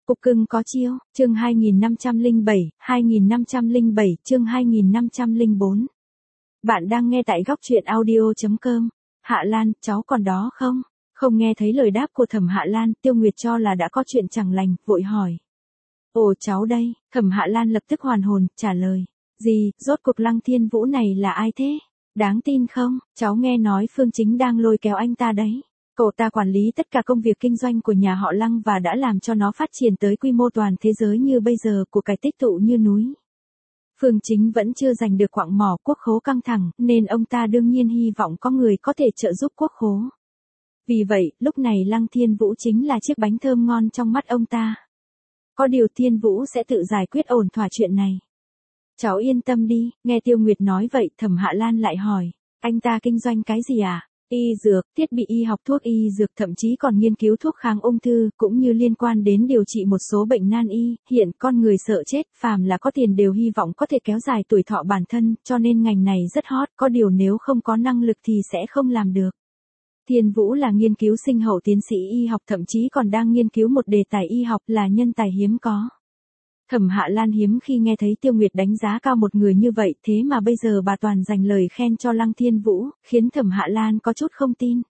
Cục cưng có chiêu, chương 2507, chương 2504. Bạn đang nghe tại góc truyện audio.com. Hạ Lan, cháu còn đó không? Không nghe thấy lời đáp của Thẩm Hạ Lan, Tiêu Nguyệt cho là đã có chuyện chẳng lành, vội hỏi. Ồ cháu đây, Thẩm Hạ Lan lập tức hoàn hồn, trả lời. Gì, rốt cuộc Lăng Thiên Vũ này là ai thế? Đáng tin không, cháu nghe nói Phương Chính đang lôi kéo anh ta đấy. Cậu ta quản lý tất cả công việc kinh doanh của nhà họ Lăng và đã làm cho nó phát triển tới quy mô toàn thế giới như bây giờ, của cải tích tụ như núi. Phương Chính vẫn chưa giành được quặng mỏ, quốc khố căng thẳng, nên ông ta đương nhiên hy vọng có người có thể trợ giúp quốc khố. Vì vậy, lúc này Lăng Thiên Vũ chính là chiếc bánh thơm ngon trong mắt ông ta. Có điều Thiên Vũ sẽ tự giải quyết ổn thỏa chuyện này. Cháu yên tâm đi, nghe Tiêu Nguyệt nói vậy, Thẩm Hạ Lan lại hỏi, anh ta kinh doanh cái gì à? Y dược, thiết bị y học, thuốc y dược, thậm chí còn nghiên cứu thuốc kháng ung thư, cũng như liên quan đến điều trị một số bệnh nan y. Hiện con người sợ chết, phàm là có tiền đều hy vọng có thể kéo dài tuổi thọ bản thân, cho nên ngành này rất hot, có điều nếu không có năng lực thì sẽ không làm được. Thiên Vũ là nghiên cứu sinh hậu tiến sĩ y học, thậm chí còn đang nghiên cứu một đề tài y học, là nhân tài hiếm có. Thẩm Hạ Lan hiếm khi nghe thấy Tiêu Nguyệt đánh giá cao một người như vậy, thế mà bây giờ bà toàn dành lời khen cho Lăng Thiên Vũ, khiến Thẩm Hạ Lan có chút không tin.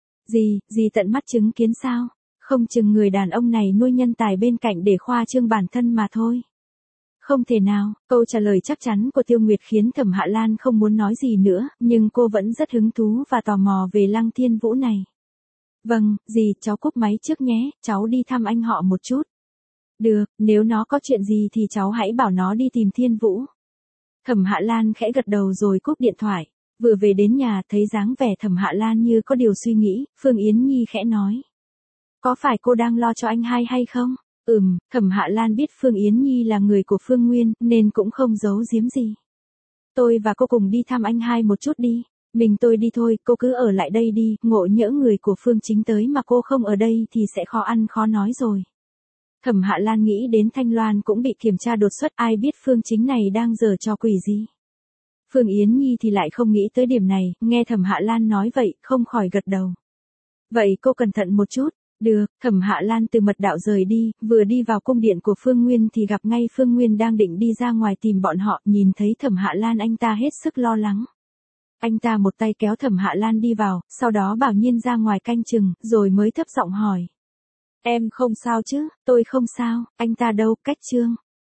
Gì tận mắt chứng kiến sao? Không chừng người đàn ông này nuôi nhân tài bên cạnh để khoa trương bản thân mà thôi. Không thể nào, câu trả lời chắc chắn của Tiêu Nguyệt khiến Thẩm Hạ Lan không muốn nói gì nữa, nhưng cô vẫn rất hứng thú và tò mò về Lăng Thiên Vũ này. Vâng, cháu cúp máy trước nhé, cháu đi thăm anh họ một chút. Được, nếu nó có chuyện gì thì cháu hãy bảo nó đi tìm Thiên Vũ. Thẩm Hạ Lan khẽ gật đầu rồi cúp điện thoại. Vừa về đến nhà, thấy dáng vẻ Thẩm Hạ Lan như có điều suy nghĩ, Phương Yến Nhi khẽ nói. Có phải cô đang lo cho anh hai hay không? Thẩm Hạ Lan biết Phương Yến Nhi là người của Phương Nguyên, nên cũng không giấu giếm gì. Tôi và cô cùng đi thăm anh hai một chút đi. Mình tôi đi thôi, cô cứ ở lại đây đi, ngộ nhỡ người của Phương Chính tới mà cô không ở đây thì sẽ khó ăn khó nói rồi. Thẩm Hạ Lan nghĩ đến Thanh Loan cũng bị kiểm tra đột xuất, ai biết Phương Chính này đang giở trò quỷ gì. Phương Yến Nhi thì lại không nghĩ tới điểm này, nghe Thẩm Hạ Lan nói vậy, không khỏi gật đầu. Vậy cô cẩn thận một chút. Được, Thẩm Hạ Lan từ mật đạo rời đi, vừa đi vào cung điện của Phương Nguyên thì gặp ngay Phương Nguyên đang định đi ra ngoài tìm bọn họ, nhìn thấy Thẩm Hạ Lan anh ta hết sức lo lắng. Anh ta một tay kéo Thẩm Hạ Lan đi vào, sau đó bảo Nhiên ra ngoài canh chừng, rồi mới thấp giọng hỏi. Em không sao chứ? Tôi không sao, anh ta đâu, cách Trương.